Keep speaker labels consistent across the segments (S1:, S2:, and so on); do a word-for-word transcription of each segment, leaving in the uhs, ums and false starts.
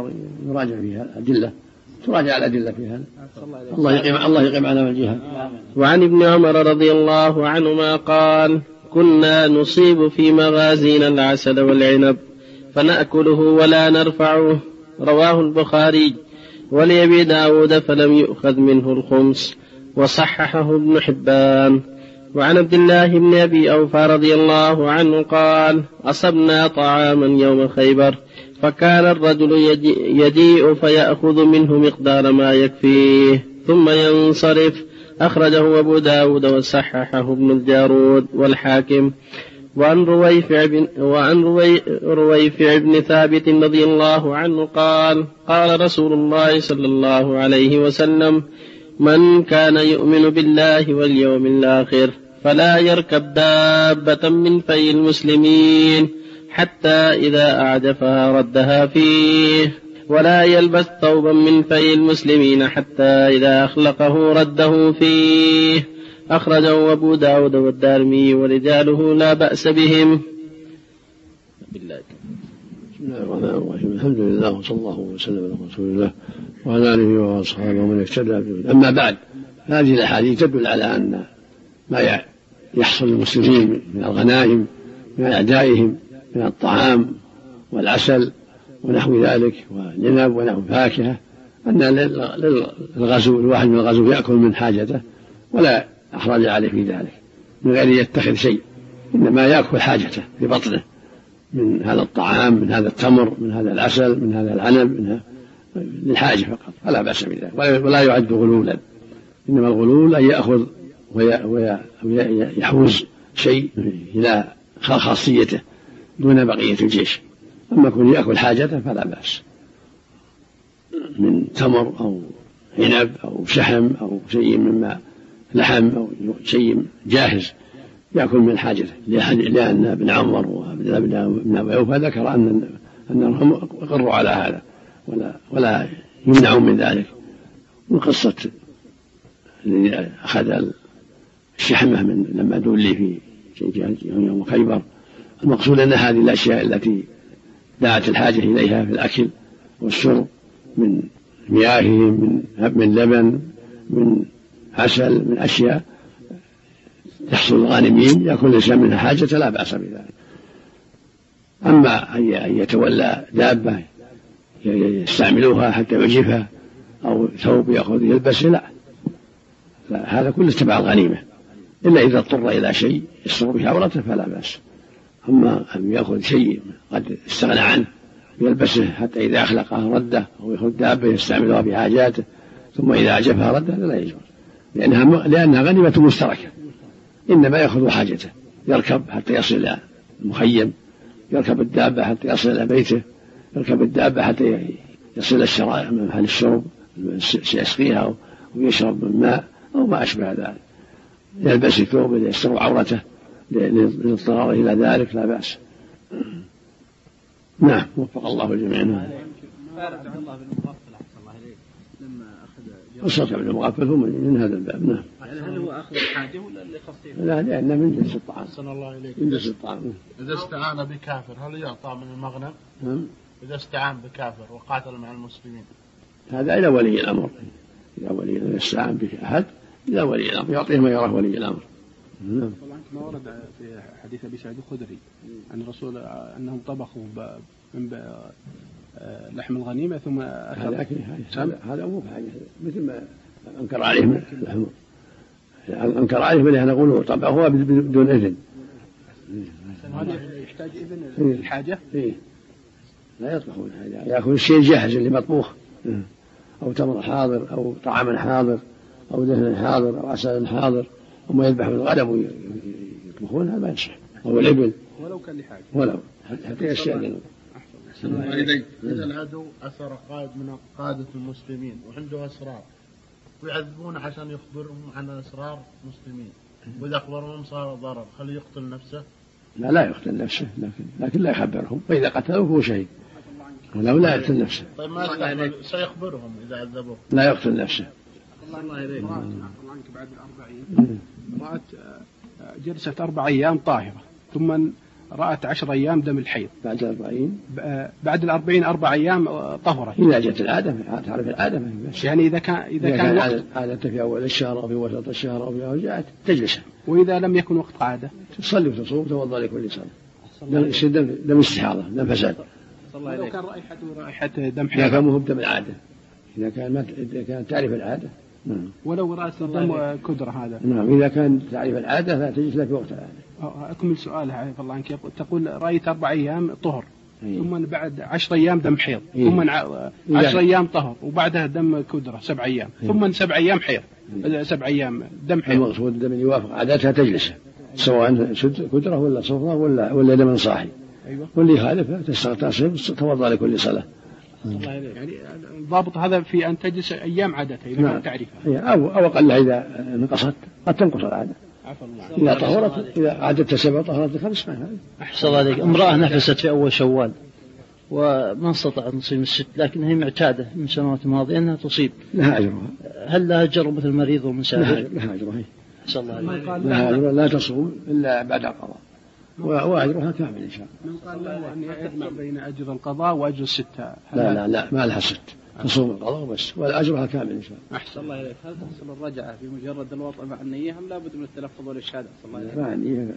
S1: يراجع فيها الأدلة، تراجع الأدلة فيها. الله يقيم الله يقيم على الجهاد.
S2: وعن ابن عمر رضي الله عنهما قال: كنا نصيب في مغازينا العسل والعنب فنأكله ولا نرفعه. رواه البخاري. ولأبي داود فلم يؤخذ منه الخمس، وصححه ابن حبان. وعن عبد الله بن أبي أوفى رضي الله عنه قال: أصبنا طعاما يوم خيبر فكان الرجل يجيء فيأخذ منه مقدار ما يكفيه ثم ينصرف. أخرجه أبو داود وصححه ابن الجارود والحاكم. وعن رويفع بن, وعن روي رويفع بن ثابت رضي الله عنه قال: قال رسول الله صلى الله عليه وسلم: من كان يؤمن بالله واليوم الآخر فلا يركب دابة من في المسلمين حتى إذا أعجفها ردها فيه، ولا يلبس ثوبا من في المسلمين حتى إذا أخلقه رده فيه. أخرجه أبو داود والدارمي ورجاله لا بأس بهم.
S1: بالله. بسم الله الرحمن الرحيم. الحمد لله وصلى الله وسلم على رسول الله وعلى آله وأصحابه ومن اهتدى به. أما بعد، هذه الأحاديث تدل على أن ما يحصل للمسلمين من الغنائم من أعدائهم من الطعام والعسل ونحو ذلك والعنب ونحو فاكهة، أن للغزو الواحد من الغزو يأكل من حاجته ولا أحرج عليه في ذلك من غير يتخذ شيء، إنما يأكل حاجته ببطنه من هذا الطعام من هذا التمر من هذا العسل من هذا العنب منها للحاجة فقط، فلا بأس بذلك ولا يعد غلولا. إنما الغلول أن يأخذ ويحوز شيء إلى خاصيته دون بقية الجيش. أما كون يأكل حاجته فلا بأس من تمر أو عنب أو شحم أو شيء مما لحم أو شيء جاهز يأكل من حاجته، لأن ابن عمر وابن أبي أوفى ذكر أن أنهم أقروا على هذا ولا, ولا يمنعون من ذلك. من قصة الذي أخذ الشحمة من لما دولي في يوم خيبر، المقصود أن هذه الأشياء التي دعت الحاجة إليها في الأكل والشرب من مياههم من لبن من عسل من أشياء يحصل الغانمين يأكل الإنسان منها حاجة لا بأس بذلك. أما أن يتولى دابة يستعملوها حتى يعجفها أو ثوب يأخذ يلبسه لا، هذا كله تبع الغنيمة، إلا إذا اضطر إلى شيء يستر به عورته فلا بأس. أما أن يأخذ شيء قد استغنى عنه يلبسه حتى إذا أخلقه رده أو يأخذ دابة يستعملها في حاجاته ثم إذا أعجبها رده لا يجوز، لأنها, لأنها غنيمة مشتركة، إنما يأخذ حاجته يركب حتى يصل إلى المخيم، يركب الدابة حتى يصل إلى بيته، يركب الدابة حتى يصل إلى الشرائع من محل الشرب يسقيها ويشرب من ماء أو ما أشبه ذلك، يلبس ثوب يستر عورته للاضطرار إلى ذلك لا بأس. نعم، وفق الله الجميع. قصة ابن مغفل هو من هذا الباب. نعم.
S2: هل هو أخذ الحاجة ولا اللي خصيص؟
S1: لا، لأنه من جنس الطعام.
S3: صلى الله عليه
S1: من جنس الطعام.
S3: إذا استعان بكافر هل يعطى من المغنم؟
S1: نعم.
S3: إذا استعان بكافر وقاتل مع المسلمين
S1: هذا إلى ولي الأمر، إلى ولي الأمر استعان به أحد إلى ولي الأمر يعطيه ما يراه ولي الأمر.
S4: نعم. طبعا كما ورد في حديث أبي سعيد الخدري عن الرسول أنهم طبخوا من لحم الغنيمة ثم
S1: هذا هذا مو حاجة مثل ما أنكر عليهم اللحم أنكر عليهم اللي نقوله طبعا هو بدون إذن.
S4: هذا يحتاج إذن الحاجة؟
S1: إيه لا يطبخون حاجة، يأكل الشيء جاهز اللي مطبوخ أو تمر حاضر أو طعام حاضر أو دهن حاضر أو عسل حاضر وما يذبحون الغنم ويطبخون هذا ما يصح، أو الإبل
S4: ولو كان لحاجة
S1: ولو حتى يستأذنون.
S3: إذا العدو أسر قائد من قادة المسلمين وعنده أسرار ويعذبونه عشان يخبرهم عن أسرار المسلمين، وإذا أخبرهم صار ضرر، هل يقتل نفسه؟
S1: لا لا يقتل نفسه، لكن لكن لا يخبرهم، وإذا قتلوه هو شهيد ولو لا يقتل نفسه.
S3: طيب ما استعمل سيخبرهم إذا عذبوه؟
S1: لا يقتل نفسه.
S4: الله إليك. عنك بعد الأربعين رأت جلست أربع أيام طاهرة ثم رأت عشر أيام دم الحيض
S1: بعد الأربعين
S4: بعد الأربعين أربع أيام طهرة.
S1: إذا جت العادة تعرف العادة
S4: يعني إذا كان إذا, إذا كان, كان
S1: وقت عادة في أول الشهر أو في وسط الشهر أو في أول جاءت تجلس.
S4: وإذا لم يكن وقت عادة
S1: تصلي وتصوم وتوضأ لكل صلاة. دم دم استحاضة دم فساد.
S4: لو كان رائحته رائحة دم
S1: حيض. إذا كان مو بدم العادة. إذا كان ما إذا كان تعرف العادة. نعم.
S4: ولو رأت دم كدرة هذا.
S1: نعم إذا كان تعرف العادة فتجلس له في وقت العادة.
S4: أكمل سؤالها عفوا الله عنك. تقول رأيت أربع أيام طهر ثم بعد عشر أيام دم حيض ثم عشر أيام طهر وبعدها دم كدرة سبع أيام ثم سبع أيام حيض سبع أيام دم حيض.
S1: المقصود الدم اللي يوافق عادتها تجلس سواء كدرة ولا صفرة ولا ولا دم صاحي.
S4: أيوة.
S1: واللي يخالفها تستغفر توضأ لكل صلاة.
S4: يعني الضابط هذا في أن تجلس أيام عادتها إذا كانت تعرفها
S1: أو أو أقل إذا نقصت قد تنقص العادة. إذا طهرت إذا عادتها سبع طهرت خمس ما.
S5: أحسن الله عليك. امرأة نفست في أول شوال وما استطاعت تصيم الست لكنها معتادة من سنوات ماضية أنها تصيب.
S1: لها أجرها.
S5: هل لها أجر مثل المريض والمسافر؟
S1: لها أجرها.
S5: أحسن الله عليك.
S1: لها أجر لا تصوم إلا بعد القضاء وأجرها كامل إن شاء الله.
S4: من قال له أن يجمع بين أجر القضاء وأجر الستة؟
S1: لا لا لا ما لها ست تصوم القضاء بس وأجرها كامل إن شاء الله.
S4: أحسن الله إليك. هل تحصل الرجعة في مجرد الوطء مع النية أم لا بد من التلفظ والإشهاد؟ أحسن الله إليك.
S1: مع النية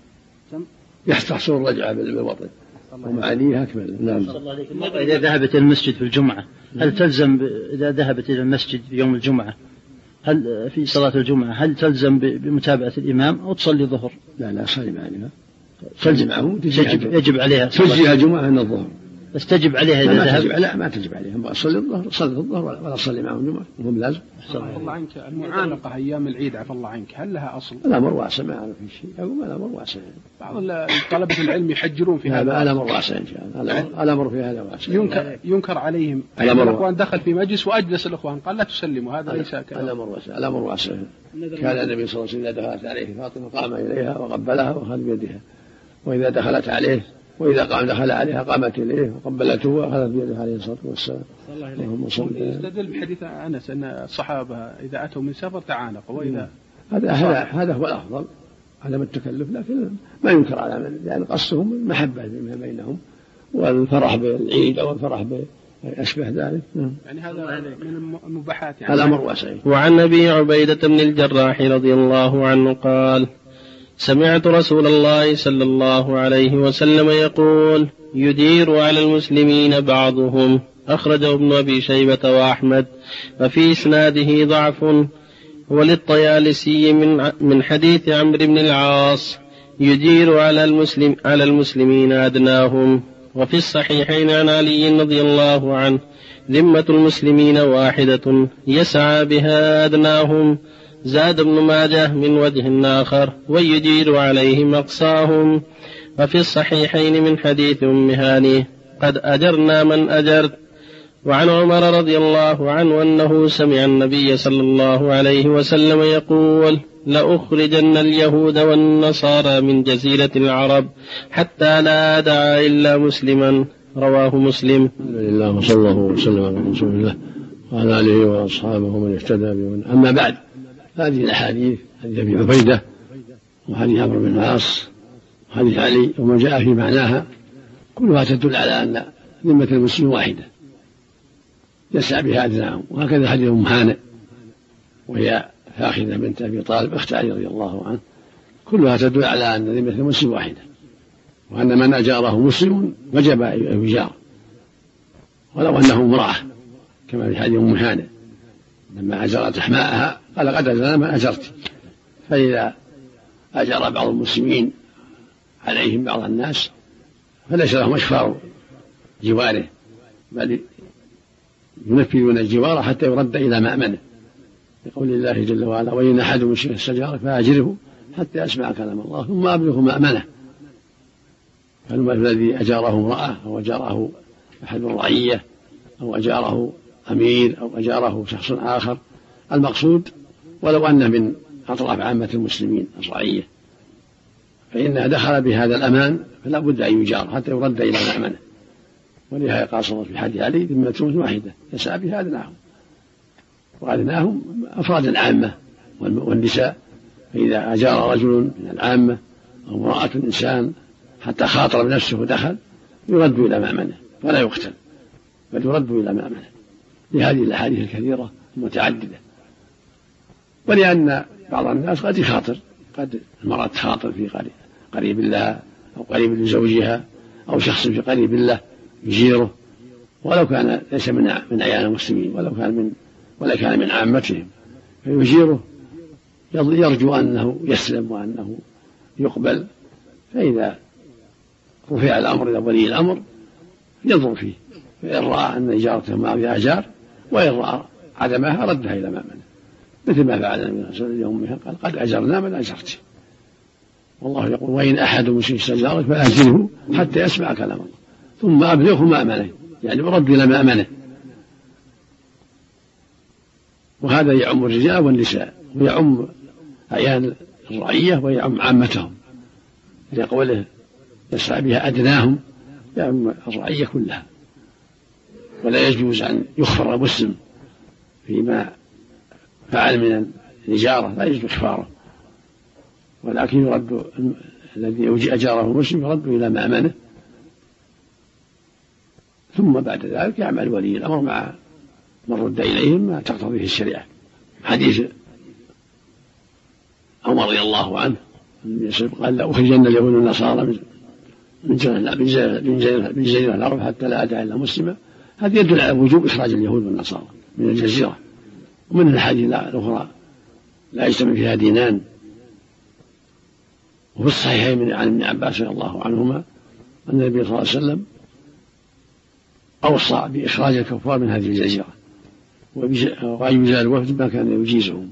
S1: يحصل الرجعة بالوطء ومع النية أكمل. نعم.
S5: أحسن الله عليك. المرأة إذا ذهبت إلى المسجد في الجمعة هل تلزم إذا ذهبت إلى المسجد في يوم الجمعة هل في صلاة الجمعة هل تلزم بمتابعة الإمام أو تصلي ظهر؟
S1: لا لا صلي معه تلزم معه
S5: يجب, يجب عليها
S1: تجزيها الجمعة من الظهر
S5: بس تجب عليها إذا
S1: لا
S5: ذهب.
S1: لا ما تجب عليها ما أصلي الظهر صلي الظهر ولا أصلي معه الجمعة وهم لازم.
S4: عفى الله عنك المعانقة أيام العيد عفى الله عنك هل لها أصل؟
S1: الأمر واسع ما أعرف في شيء أقول الأمر واسع.
S4: بعض طلبة العلم يحجرون في هذا.
S1: الأمر واسع إن شاء الله. الأمر في هذا واسع.
S4: ينكر ينكر عليهم. الأخوان دخل في مجلس وأجلس الأخوان قال لا تسلموا هذا ليس كلام.
S1: الأمر واسع الأمر واسع. كان النبي صلى الله عليه وسلم إذا دخلت عليه فاطمة قام إليها وقبلها وأخذ بيدها وإذا دخلت عليه وإذا قام دخل عليها قامت إليه وقبلته وأخذت بيده عليه الصلاة والسلام. اللهم صل.
S4: يستدل بحديث أنس أن الصحابة إذا أتوا من سفر تعانقوا وإذا
S1: هذا هذا هذا هو الأفضل عدم التكلف لكن ما ينكر على من يعني قصدهم المحبة فيما بينهم والفرح بالعيد أو الفرح بأشبه ذلك.
S4: يعني هذا من المباحات يعني.
S1: الأمر واسع.
S2: وعن أبي عبيدة بن الجراح رضي الله عنه قال سمعت رسول الله صلى الله عليه وسلم يقول يدير على المسلمين بعضهم. أخرجه ابن أبي شيبة وأحمد وفي إسناده ضعف. وللطيالسي من من حديث عمرو بن العاص يدير على المسلم على المسلمين أدناهم. وفي الصحيحين عن علي رضي الله عنه ذمة المسلمين واحدة يسعى بها أدناهم. زاد ابن ماجه من وجه آخر ويدير عليهم أقصاهم. وفي الصحيحين من حديث أم هاني قد أجرنا من أجرت. وعن عمر رضي الله عنه أنه سمع النبي صلى الله عليه وسلم يقول لأخرجن اليهود والنصارى من جزيرة العرب حتى لا أدع إلا مسلما. رواه مسلم.
S1: الحمد لله وصلى الله وسلم على رسول الله وعلى آله وأصحابه ومن اهتدى بهداه. أما بعد هذه الأحاديث حديث أبي عبيدة وحديث عمرو بن العاص وحديث علي وما جاء في معناها كلها تدل على أن ذمة المسلم واحدة يسعى بها أدناهم. وهكذا حديث أم هانئ وهي فاخذة بنت أبي طالب أخت علي رضي الله عنه كلها تدل على أن ذمة المسلم واحدة وأن من أجاره مسلم وجب أن يجار ولو أنه امرأة كما في حديث أم هانئ لما أجرت أحماءها قال قد أجرنا من أجرت. فإذا أجر بعض المسلمين عليهم بعض الناس فليس لهم أشفار جواره بل ينفذون الجوار حتى يرد إلى مأمنه يقول الله جل وعلا وإن أحد من شيء استجارك فأجره حتى يسمع كلام الله ثم أبلغه مأمنه. فالذي أجاره امرأة أو أجاره أحد الرعية أو أجاره أمير أو أجاره شخص آخر المقصود ولو أنه من أطراف عامة المسلمين الرعية فإنها دخل بهذا الأمان فلا بد أن يجار حتى يرد إلى مأمنه. ولهذا قال صلى الله عليه وسلم في حديث علي ذمة واحدة يسعى بها أدناهم. وأدناهم أفراد العامة والنساء. فإذا أجار رجل من العامة أو امرأة إنسان حتى خاطر بنفسه ودخل يرد إلى مأمنه ولا يقتل، بل يرد إلى مأمنه لهذه الأحاديث الكثيرة المتعددة. ولأن بعض الناس قد يخاطر، قد المرأة تخاطر في قريب لها أو قريب لزوجها أو شخص في قريب له يجيره، ولو كان ليس من من أعيان المسلمين، ولو كان من ولا كان من عامتهم، فيجيره يرجو أنه يسلم وأنه يقبل. فإذا رفع الأمر إلى ولي الأمر ينظر فيه، فإن رأى أن إجارته ما فيها أجار، وإن رأى عدمها ردها إلى مأمنه، مثل ما فعل النبي صلى الله عليه وسلم قال قد أجرنا من أجرته. والله يقول وإن أحد مشرك استجارك فأجره حتى يسمع كلام الله ثم أبلغه مأمنه، يعني يرد إلى مأمنه. وهذا يعم الرجال والنساء، ويعم أعيان الرعية ويعم عامتهم، لقوله يسعى بها أدناهم، يعم الرعية كلها. ولا يجوز أن يخفر المسلم فيما فعل من الإجارة، لا يجوز إخفاره، ولكن يرد الذي أجاره المسلم يرد إلى مأمنه، ثم بعد ذلك يعمل ولي الأمر مع من رد إليهم ما تقتضيه الشريعة. حديث عمر رضي الله عنه قال لا أخرجن اليهود والنصارى من جزيرة الأرض حتى لا أدع إلا مسلما. هذا يدل على وجوب إخراج اليهود والنصارى من الجزيرة. ومن الحديث الأخرى لا يجتمع فيها دينان. وفي الصحيحين عن ابن عباس رضي الله عنهما أن النبي صلى الله عليه وسلم أوصى بإخراج الكفار من هذه الجزيرة وأن يزال الوفد ما كان يجيزهم.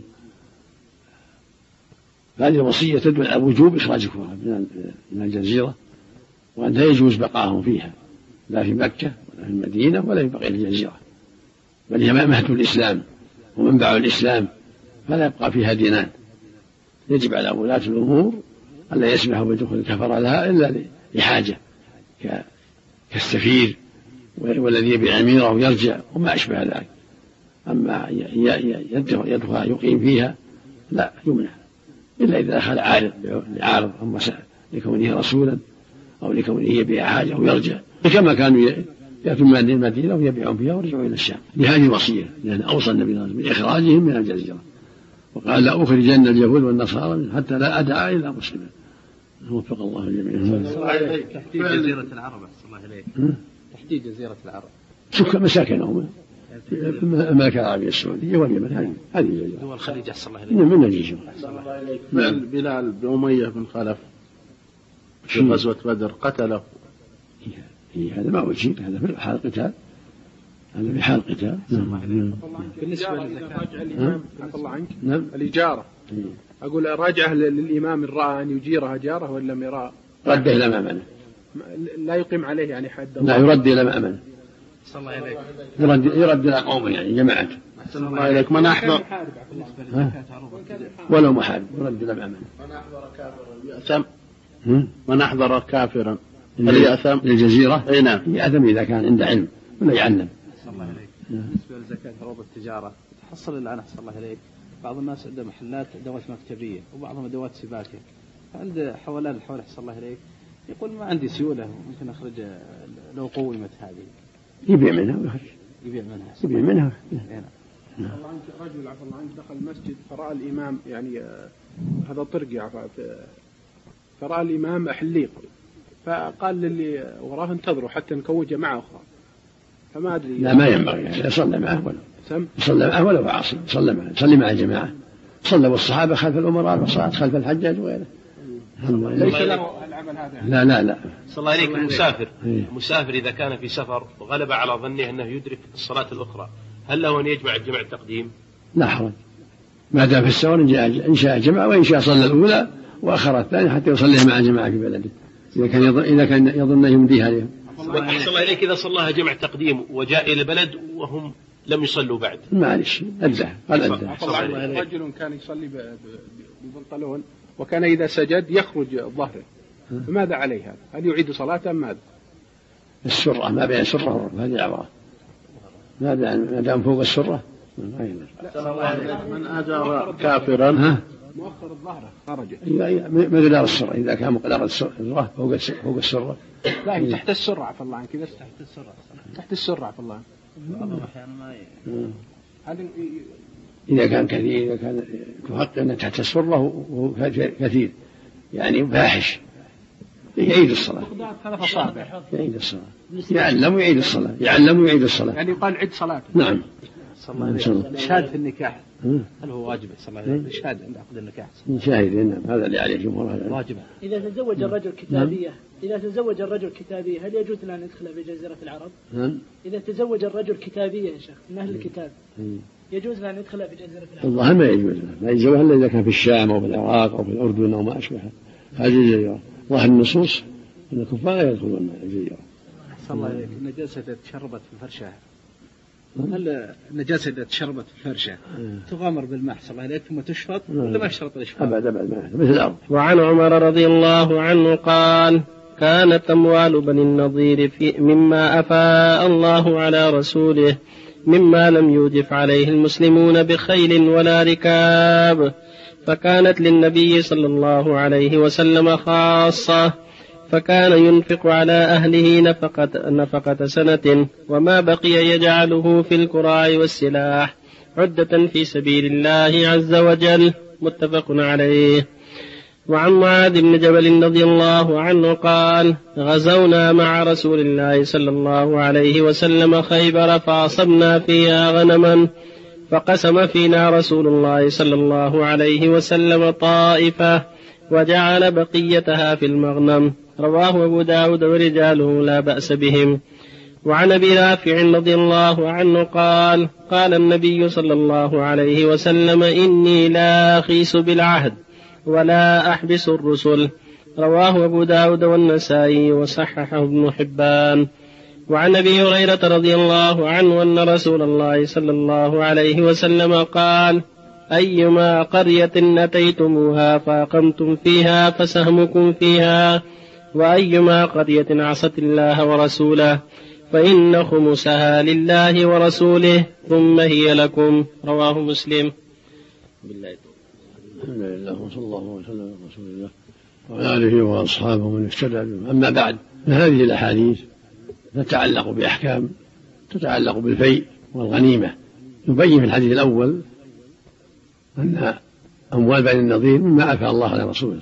S1: هذه الوصية تدل على وجوب إخراج الكفار من الجزيرة، وأن لا يجوز بقاهم فيها لا في مكة ولا في المدينة ولا في بقية الجزيرة، بل هي مهد الإسلام ومنبع الإسلام، فلا يبقى فيها دينان. يجب على ولاة الأمور ألا يسمحوا بدخول الكفر لها إلا لحاجة كالسفير والذي يبيع عميره ويرجع وما أشبه ذلك. أما يدخل يقيم فيها لا يمنع، إلا إذا دخل عارض لعارض أو لكونه رسولا أو لكونه يبيع حاجة ويرجع، كما كانوا يأتون من المدينة ويبيعون فيها ويرجعون إلى الشام. لهذه وصية، لأن أوصى النبي صلى الله عليه وسلم بإخراجهم من الجزيرة، وقال لا أخرجن اليهود والنصارى حتى لا أدعى إلا مسلما. وفق الله الجميع.
S2: تحديد جزيرة العرب أحسن الله إليك. تحديد جزيرة العرب
S1: سكان مساكنهم المملكة العربية السعودية واليمن، هذه هذه الجزيرة.
S2: دول الخليج أحسن الله إليك.
S1: من الجزيرة.
S3: بلال بن أمية بن خلف في غزوة بدر قتله.
S1: هذا ما هو شيء، هذا في حال قتال، هذا في حال قتال.
S4: بالنسبة لراجع الإمام عفى الله عنك الإجارة، أقول راجعه للإمام إن رأى أن يجيرها جاره ولا لم يرى
S1: رده إلى مأمنه،
S4: لا يقيم عليه يعني حد.
S1: لا يرد إلى مأمنه،
S2: صلى الله عليك.
S1: يرد يرد إلى قومه يعني جماعته.
S3: صلى الله عليك. من أحضر
S1: ولو محارب يرد إلى مأمنه.
S3: من أحضر كافرا يأثم. من أحضر كافرا هل يأثم؟
S1: للجزيرة
S3: أي نعم
S1: يأثم إذا كان عنده علم ولا يعلم.
S2: صلى الله عليك. بالنسبة لزكاة عروض التجارة تحصل الآن أحسن الله عليك بعض الناس عنده محلات أدوات مكتبية وبعضهم أدوات سباكة، عند حولان الحول أحسن الله عليك يقول ما عندي سيولة ممكن أخرج لو قومت هذه،
S1: يبيع منها ويخرج،
S2: يبيع منها
S1: يبيع منها.
S4: الله عنك رجل عفى الله عنك دخل المسجد فرأى الإمام يعني آه هذا طرق فرأى الإمام حليق، فقال للي وراه انتظروا حتى نكون جماعة أخرى، فما أدري.
S1: لا ما ينبغي يعني يصلي معه ولا يصلي معه ولا عاصي، يصلي معه يصلي مع الجماعة. صلوا الصحابة خلف الأمراء والصلاة خلف الحجاج وغيره.
S4: ليس له العمل هذا.
S1: لا لا لا.
S2: صلى الله عليك. المسافر المسافر إذا كان في سفر وغلب على ظنه أنه يدرك الصلاة الأخرى هل له أن يجمع الجمع التقديم؟
S1: لا حرج، ما دام في السفر إن شاء جمع وإن شاء صلى الأولى وأخر الثانية حتى يصليها مع الجماعة في بلده إذا كان يظن إذا كان يظن يمديها عليهم.
S2: أحسن الله إليك. إذا صلاها جمع تقديم وجاء إلى البلد وهم لم يصلوا بعد
S1: معلش أدى قال أدى.
S4: رجل كان يصلي ببنطلون وكان إذا سجد يخرج ظهره، فماذا عليه هذا؟ هل يعيد صلاته أم ماذا؟
S1: السرة ما بين السرة والركبة هذه عورة، ما دام فوق السرة.
S3: من أجر كافرا
S4: مؤخر الظهر خرجت
S1: مقدار السرة، إذا كان مقدار السرة فوق فوق السرة.
S4: لا تحت السرة عفوا الله عنك، بس تحت السرة تحت السرة عفوا الله عنك.
S1: إذا كان كثير، إذا كان تحط أن تحت السرة وهو كثير يعني فاحش يعيد الصلاة.
S4: ثلاث أصابع
S1: يعيد الصلاة، يعلم ويعيد الصلاة، يعلم ويعيد الصلاة.
S4: يعني يقال عد صلاة.
S1: نعم.
S4: الشهادة في النكاح هل هو واجب صلى الله عليه وسلم؟ الشهادة عند عقد النكاح
S1: شاهد. نعم هذا اللي عليه جمهور
S4: واجب.
S6: إذا تزوج الرجل كتابية إذا تزوج الرجل كتابية هل يجوز له أن يدخل في جزيرة العرب؟
S1: نعم.
S6: إذا تزوج الرجل كتابية يا شيخ من أهل الكتاب يجوز له أن يدخل في جزيرة العرب؟
S1: والله ما يجوز له، ما يجوز إلا إذا كان في الشام أو في العراق أو في الأردن أو ما أشبهه هذه الجزيرة. ظاهر النصوص أن الكفار لا يدخلون الجزيرة.
S4: صلى الله عليه وسلم النجاسة إذا تشربت في الفرشة، هل النجاسة إذا تشربت في الفرشة تغامر بالماء صلى الله عليه ثم تشفط ولا ما يشرط الإشفاط؟
S1: أبدا أبدا مثل الأرض.
S2: وعن عمر رضي الله عنه قال: كانت أموال بني النضير في مما أفاء الله على رسوله مما لم يوجف عليه المسلمون بخيل ولا ركاب، فكانت للنبي صلى الله عليه وسلم خاصة، فكان ينفق على أهله نفقة, نفقة سنة، وما بقي يجعله في الكراع والسلاح عدة في سبيل الله عز وجل. متفق عليه. وعن معاذ بن جبل رضي الله عنه قال: غزونا مع رسول الله صلى الله عليه وسلم خيبر فأصبنا فيها غنما، فقسم فينا رسول الله صلى الله عليه وسلم طائفة وجعل بقيتها في المغنم. رواه أبو داود ورجاله لا بأس بهم. وعن أبي رافع رضي الله عنه قال: قال النبي صلى الله عليه وسلم: إني لا أخيس بالعهد ولا أحبس الرسل. رواه أبو داود والنسائي وصححه ابن حبان. وعن أبي هريرة رضي الله عنه أن رسول الله صلى الله عليه وسلم قال: أيما قرية أتيتموها فأقمتم فيها فسهمكم فيها، وأيما قرية عصت الله ورسوله فإن خمسها لله ورسوله ثم هي لكم. رواه مسلم.
S1: بالله الحمد لله وصلى الله وسلم على رسول الله وعلى آله وأصحابه من اهتدى بهم. أما بعد، هذه الأحاديث تتعلق بأحكام تتعلق بالفيء والغنيمة. يبين في الحديث الأول أن أموال بني النضير مما أفاء الله على رسوله،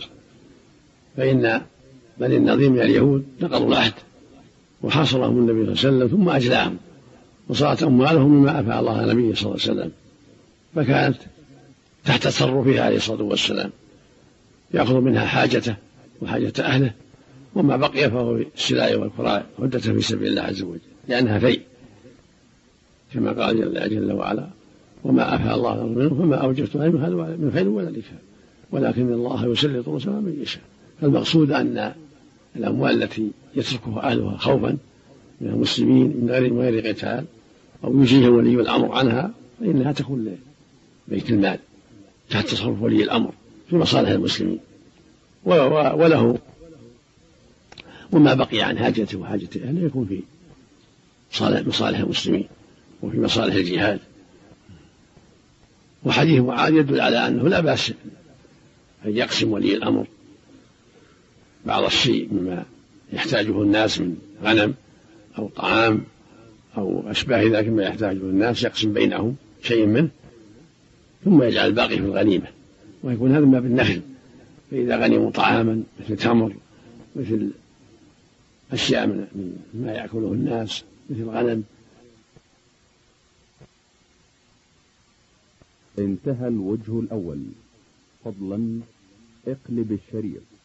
S1: فإن بني النضير من اليهود نقضوا العهد وحاصرهم النبي صلى الله عليه وسلم ثم أجلاهم، وصارت أموالهم مما أفاء الله على النبي صلى الله عليه وسلم، فكانت تحت تصرفه عليه الصلاة والسلام، يأخذ منها حاجته وحاجة أهله، وما بقي فهو السلاح والكراع عدة في سبيل الله عز وجل، لأنها فيء كما قال جل وعلا: وما أفاء الله منه فما أوجفتم من خيل ولا ركاب ولكن الله يسلط رسله من يشاء. فالمقصود أن الأموال التي يتركها أهلها خوفا من المسلمين من غير من غير قتال أو يجيه ولي الأمر عنها فإنها تكون لبيت المال تحت تصرف ولي الأمر في مصالح المسلمين، وله وما بقي عن حاجته وحاجة أهله يكون في مصالح المسلمين وفي مصالح الجهاد. وحديث معاذ يدل على أنه لا بأس أن يقسم ولي الأمر بعض الشيء مما يحتاجه الناس من غنم أو طعام أو أشباه ذلك مما يحتاجه الناس، يقسم بينهم شيء منه ثم يجعل الباقي في الغنيمة، ويكون هذا ما بالنفل. فإذا غنموا طعاما مثل تمر مثل أشياء من ما يأكله الناس مثل غنم.
S7: انتهى الوجه الأول. فضلا اقلب الشريط.